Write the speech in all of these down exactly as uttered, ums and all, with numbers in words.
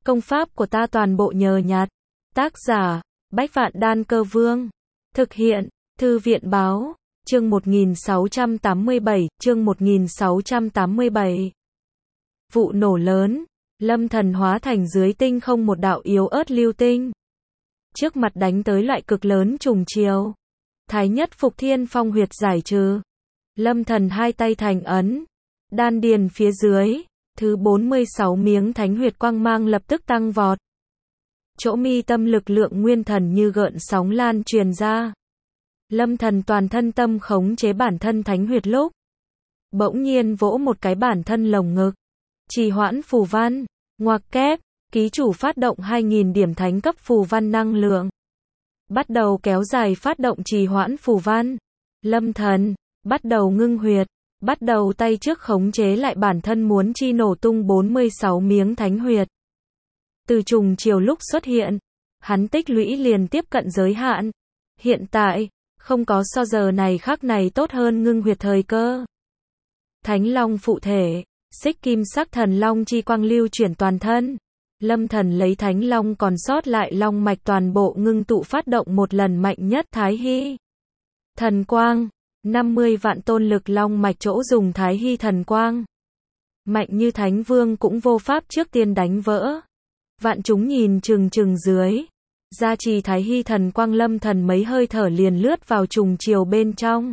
Công pháp của ta toàn bộ nhờ nhặt. Tác giả, Bách Vạn Đan Cơ Vương. Thực hiện, Thư viện Báo. Chương một nghìn sáu trăm tám mươi bảy, chương một nghìn sáu trăm tám mươi bảy. Vụ nổ lớn, Lâm Thần hóa thành dưới tinh không một đạo yếu ớt lưu tinh. Trước mặt đánh tới loại cực lớn trùng chiều. Thái nhất Phục Thiên Phong huyệt giải trừ. Lâm Thần hai tay thành ấn. Đan điền phía dưới, thứ bốn mươi sáu miếng thánh huyệt quang mang lập tức tăng vọt. Chỗ mi tâm lực lượng nguyên thần như gợn sóng lan truyền ra. Lâm Thần toàn thân tâm khống chế bản thân thánh huyệt lúc. Bỗng nhiên vỗ một cái bản thân lồng ngực. Trì hoãn phù văn, ngoặc kép, ký chủ phát động hai nghìn điểm thánh cấp phù văn năng lượng. Bắt đầu kéo dài phát động trì hoãn phù văn. Lâm Thần, bắt đầu ngưng huyệt, bắt đầu tay trước khống chế lại bản thân muốn chi nổ tung bốn mươi sáu miếng thánh huyệt. Từ trùng chiều lúc xuất hiện, hắn tích lũy liền tiếp cận giới hạn. Hiện tại, không có so giờ này khắc này tốt hơn ngưng huyệt thời cơ. Thánh Long phụ thể, xích kim sắc thần long chi quang lưu chuyển toàn thân. Lâm Thần lấy Thánh Long còn sót lại long mạch toàn bộ ngưng tụ phát động một lần mạnh nhất Thái Hy Thần Quang, năm mươi vạn tôn lực long mạch chỗ dùng Thái Hy Thần Quang. Mạnh như Thánh Vương cũng vô pháp trước tiên đánh vỡ. Vạn chúng nhìn chừng chừng dưới. Gia trì Thái Hy Thần Quang, Lâm Thần mấy hơi thở liền lướt vào trùng chiều bên trong.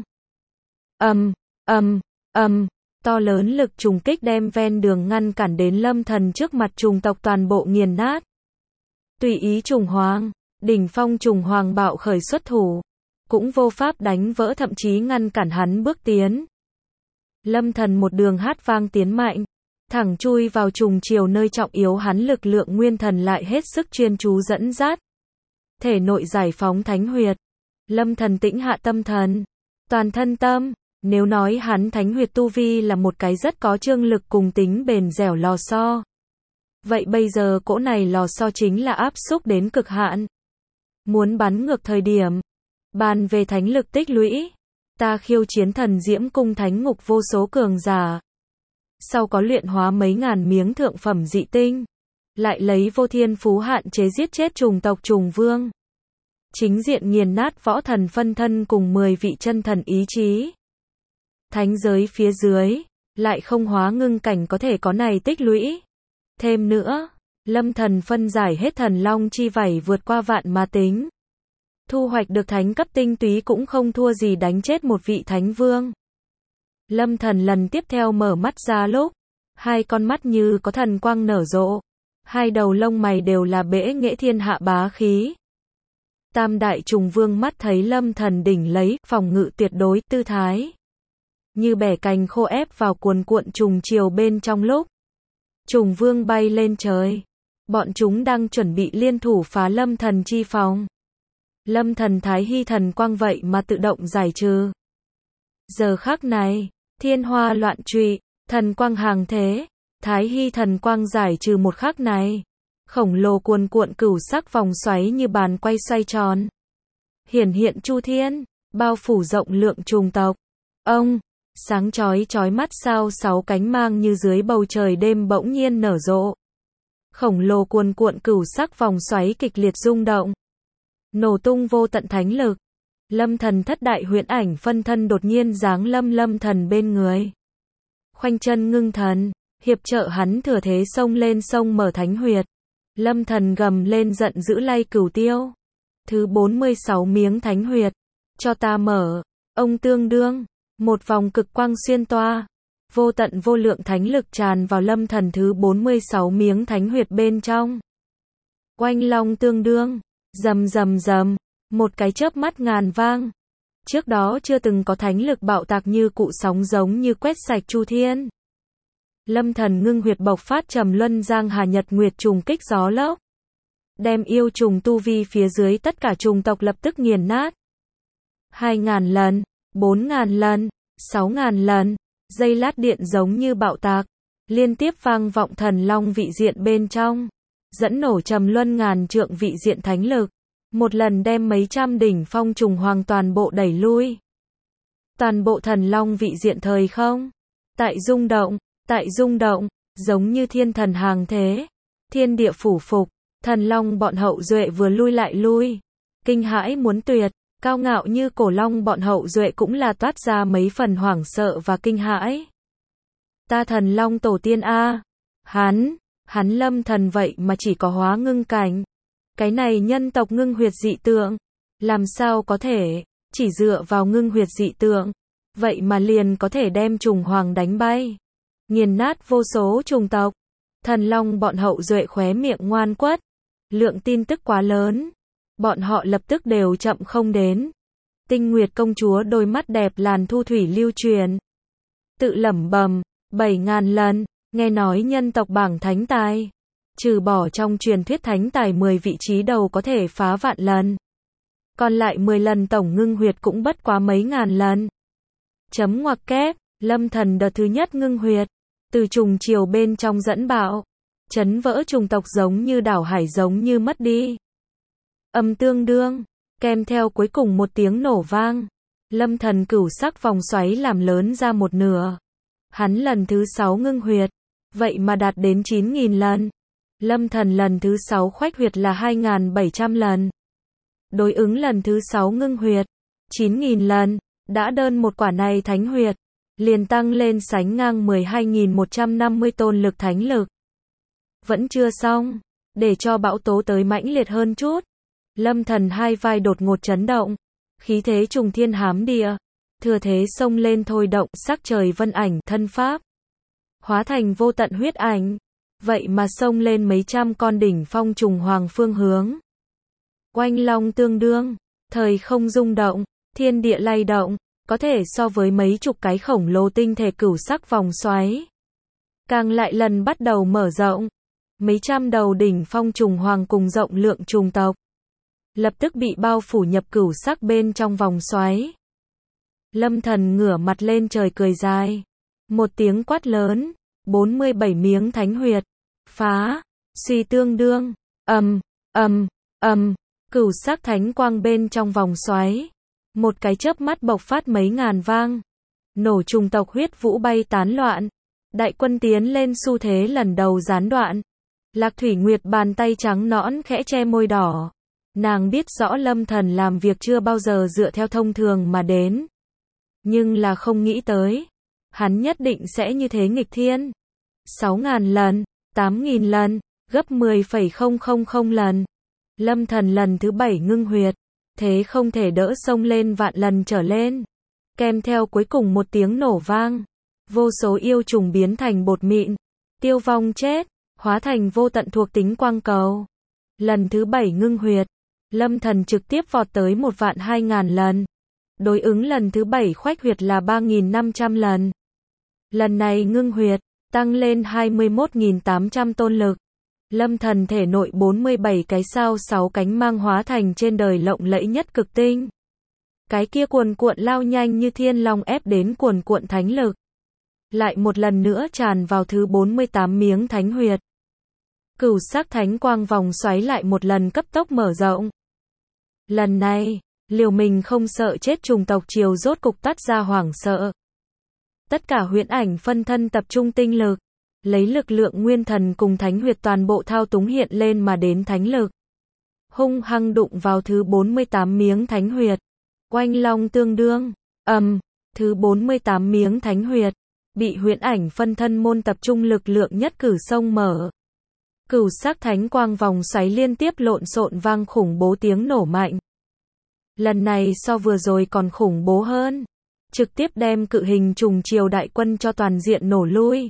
Ầm, ầm, ầm, to lớn lực trùng kích đem ven đường ngăn cản đến Lâm Thần trước mặt trùng tộc toàn bộ nghiền nát. Tùy ý trùng hoàng, đỉnh phong trùng hoàng bạo khởi xuất thủ, cũng vô pháp đánh vỡ thậm chí ngăn cản hắn bước tiến. Lâm Thần một đường hát vang tiến mạnh, thẳng chui vào trùng chiều nơi trọng yếu, hắn lực lượng nguyên thần lại hết sức chuyên chú dẫn dắt. Thể nội giải phóng thánh huyệt. Lâm Thần tĩnh hạ tâm thần, toàn thân tâm, nếu nói hắn thánh huyệt tu vi là một cái rất có trương lực cùng tính bền dẻo lò xo. Vậy bây giờ cỗ này lò xo chính là áp xúc đến cực hạn. Muốn bắn ngược thời điểm. Bàn về thánh lực tích lũy, ta khiêu chiến thần diễm cung thánh ngục vô số cường giả. Sau có luyện hóa mấy ngàn miếng thượng phẩm dị tinh, lại lấy vô thiên phú hạn chế giết chết trùng tộc trùng vương. Chính diện nghiền nát võ thần phân thân cùng mười vị chân thần ý chí. Thánh giới phía dưới, lại không hóa ngưng cảnh có thể có này tích lũy. Thêm nữa, Lâm Thần phân giải hết thần long chi vảy vượt qua vạn mà tính. Thu hoạch được thánh cấp tinh túy cũng không thua gì đánh chết một vị thánh vương. Lâm Thần lần tiếp theo mở mắt ra lúc, hai con mắt như có thần quang nở rộ, hai đầu lông mày đều là bẽ nghệ thiên hạ bá khí. Tam đại trùng vương mắt thấy Lâm Thần đỉnh lấy phòng ngự tuyệt đối tư thái, như bẻ cành khô ép vào cuồn cuộn trùng chiều bên trong lúc trùng vương bay lên trời, bọn chúng đang chuẩn bị liên thủ phá Lâm Thần chi phòng. Lâm Thần Thái Hy Thần Quang vậy mà tự động giải trừ. Giờ khắc này, thiên hoa loạn trụy, thần quang hàng thế, Thái Hy Thần Quang giải trừ một khắc này, khổng lồ cuồn cuộn cửu sắc vòng xoáy như bàn quay xoay tròn, hiển hiện chu thiên, bao phủ rộng lượng trùng tộc. Ông, sáng chói chói mắt sao sáu cánh mang như dưới bầu trời đêm bỗng nhiên nở rộ. Khổng lồ cuồn cuộn cửu sắc vòng xoáy kịch liệt rung động, nổ tung vô tận thánh lực. Lâm Thần thất đại huyễn ảnh phân thân đột nhiên giáng lâm Lâm Thần bên người. Khoanh chân ngưng thần, hiệp trợ hắn thừa thế xông lên sông mở thánh huyệt. Lâm Thần gầm lên giận dữ lay cửu tiêu. Thứ bốn mươi sáu miếng thánh huyệt, cho ta mở. Ông tương đương, một vòng cực quang xuyên toa. Vô tận vô lượng thánh lực tràn vào Lâm Thần thứ bốn mươi sáu miếng thánh huyệt bên trong. Oanh long tương đương, rầm rầm rầm. Một cái chớp mắt ngàn vang. Trước đó chưa từng có thánh lực bạo tạc như cụ sóng giống như quét sạch chu thiên. Lâm Thần ngưng huyệt bộc phát trầm luân giang hà nhật nguyệt trùng kích gió lốc. Đem yêu trùng tu vi phía dưới tất cả trùng tộc lập tức nghiền nát. Hai ngàn lần, bốn ngàn lần, sáu ngàn lần, dây lát điện giống như bạo tạc. Liên tiếp vang vọng thần long vị diện bên trong. Dẫn nổ trầm luân ngàn trượng vị diện thánh lực. Một lần đem mấy trăm đỉnh phong trùng hoàng toàn bộ đẩy lui. Toàn bộ thần long vị diện thời không. Tại rung động, tại rung động, giống như thiên thần hàng thế. thiên địa phủ phục, thần long bọn hậu duệ vừa lui lại lui, kinh hãi muốn tuyệt, cao ngạo như cổ long bọn hậu duệ cũng là toát ra mấy phần hoảng sợ và kinh hãi. Ta thần long tổ tiên a, hắn, hắn Lâm Thần vậy mà chỉ có hóa ngưng cảnh. Cái này nhân tộc ngưng huyệt dị tượng, làm sao có thể, chỉ dựa vào ngưng huyệt dị tượng, vậy mà liền có thể đem trùng hoàng đánh bay, nghiền nát vô số trùng tộc. Thần long bọn hậu duệ khóe miệng ngoan quất, lượng tin tức quá lớn, bọn họ lập tức đều chậm không đến. Tinh Nguyệt công chúa đôi mắt đẹp làn thu thủy lưu truyền, tự lẩm bẩm, bảy ngàn lần, nghe nói nhân tộc bảng thánh tài, trừ bỏ trong truyền thuyết thánh tài mười vị trí đầu có thể phá vạn lần, còn lại mười lần tổng ngưng huyệt cũng bất quá mấy ngàn lần. Chấm ngoặc kép, Lâm Thần đợt thứ nhất ngưng huyệt, từ trùng chiều bên trong dẫn bạo, chấn vỡ trùng tộc giống như đảo hải giống như mất đi. Âm tương đương, kèm theo cuối cùng một tiếng nổ vang, Lâm Thần cửu sắc vòng xoáy làm lớn ra một nửa. Hắn lần thứ sáu ngưng huyệt, vậy mà đạt đến chín nghìn lần. Lâm Thần lần thứ sáu khoách huyệt là hai nghìn bảy trăm lần. Đối ứng lần thứ sáu ngưng huyệt, chín nghìn lần, đã đơn một quả này thánh huyệt, liền tăng lên sánh ngang mười hai nghìn một trăm năm mươi tôn lực thánh lực. Vẫn chưa xong, để cho bão tố tới mãnh liệt hơn chút. Lâm Thần hai vai đột ngột chấn động, khí thế trùng thiên hám địa, thừa thế xông lên thôi động sắc trời vân ảnh thân pháp, hóa thành vô tận huyết ảnh, vậy mà xông lên mấy trăm con đỉnh phong trùng hoàng phương hướng. Oanh long tương đương, thời không rung động, thiên địa lay động, có thể so với mấy chục cái khổng lồ tinh thể cửu sắc vòng xoáy. Càng lại lần bắt đầu mở rộng, mấy trăm đầu đỉnh phong trùng hoàng cùng rộng lượng trùng tộc, lập tức bị bao phủ nhập cửu sắc bên trong vòng xoáy. Lâm Thần ngửa mặt lên trời cười dài, một tiếng quát lớn, bốn mươi bảy miếng thánh huyệt, phá, suy tương đương, ầm, ầm, ầm, cửu sắc thánh quang bên trong vòng xoáy, một cái chớp mắt bộc phát mấy ngàn vang, nổ trùng tộc huyết vũ bay tán loạn, đại quân tiến lên xu thế lần đầu gián đoạn. Lạc Thủy Nguyệt bàn tay trắng nõn khẽ che môi đỏ, nàng biết rõ Lâm Thần làm việc chưa bao giờ dựa theo thông thường mà đến, nhưng là không nghĩ tới, hắn nhất định sẽ như thế nghịch thiên. sáu ngàn lần, tám nghìn lần, gấp mười phẩy không không không lần. Lâm Thần lần thứ bảy ngưng huyệt, thế không thể đỡ xông lên vạn lần trở lên. Kèm theo cuối cùng một tiếng nổ vang, vô số yêu trùng biến thành bột mịn, tiêu vong chết, hóa thành vô tận thuộc tính quang cầu. Lần thứ bảy ngưng huyệt, Lâm Thần trực tiếp vọt tới một vạn hai ngàn lần. Đối ứng lần thứ bảy khoách huyệt là ba nghìn năm trăm lần. Lần này ngưng huyệt, tăng lên hai mươi mốt nghìn tám trăm tôn lực. Lâm Thần thể nội bốn mươi bảy cái sao sáu cánh mang hóa thành trên đời lộng lẫy nhất cực tinh. Cái kia cuồn cuộn lao nhanh như thiên long ép đến cuồn cuộn thánh lực. Lại một lần nữa tràn vào thứ bốn mươi tám miếng thánh huyệt. Cửu sắc thánh quang vòng xoáy lại một lần cấp tốc mở rộng. Lần này, liều mình không sợ chết trùng tộc triều rốt cục tắt ra hoảng sợ. Tất cả huyễn ảnh phân thân tập trung tinh lực, lấy lực lượng nguyên thần cùng thánh huyệt toàn bộ thao túng hiện lên mà đến thánh lực. Hung hăng đụng vào thứ bốn mươi tám miếng thánh huyệt. Oanh long tương đương, ầm, thứ bốn mươi tám miếng thánh huyệt, bị huyễn ảnh phân thân môn tập trung lực lượng nhất cử xông mở. Cửu sắc thánh quang vòng xoáy liên tiếp lộn xộn vang khủng bố tiếng nổ mạnh. Lần này so vừa rồi còn khủng bố hơn, trực tiếp đem cự hình trùng triều đại quân cho toàn diện nổ lui.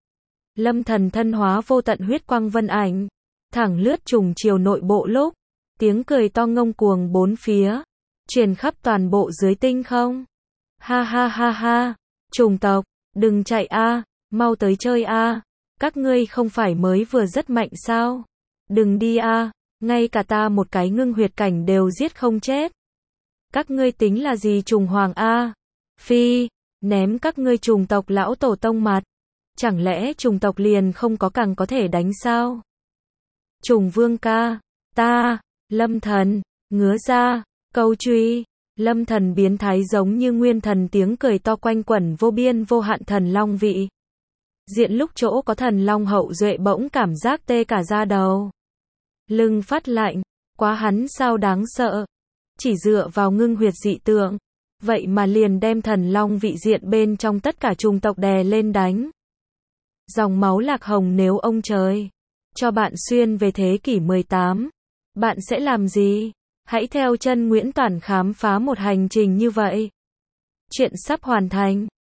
Lâm Thần thân hóa vô tận huyết quang vân ảnh, thẳng lướt trùng triều nội bộ lúc, tiếng cười to ngông cuồng bốn phía, truyền khắp toàn bộ dưới tinh không. Ha ha ha ha, trùng tộc, đừng chạy a, mau tới chơi a, các ngươi không phải mới vừa rất mạnh sao? Đừng đi a, ngay cả ta một cái ngưng huyệt cảnh đều giết không chết. Các ngươi tính là gì trùng hoàng a? Phi, ném các ngươi trùng tộc lão tổ tông mặt. Chẳng lẽ trùng tộc liền không có càng có thể đánh sao? Trùng vương ca, ta, Lâm Thần, ngứa ra, câu truy, Lâm Thần biến thái giống như nguyên thần tiếng cười to quanh quẩn vô biên vô hạn thần long vị. Diện lúc chỗ có thần long hậu duệ bỗng cảm giác tê cả da đầu. Lưng phát lạnh, quá hắn sao đáng sợ. Chỉ dựa vào ngưng huyệt dị tượng, vậy mà liền đem thần long vị diện bên trong tất cả chủng tộc đè lên đánh. Dòng máu Lạc Hồng nếu ông trời cho bạn xuyên về thế kỷ mười tám, bạn sẽ làm gì? Hãy theo chân Nguyễn Toản khám phá một hành trình như vậy. Chuyện sắp hoàn thành.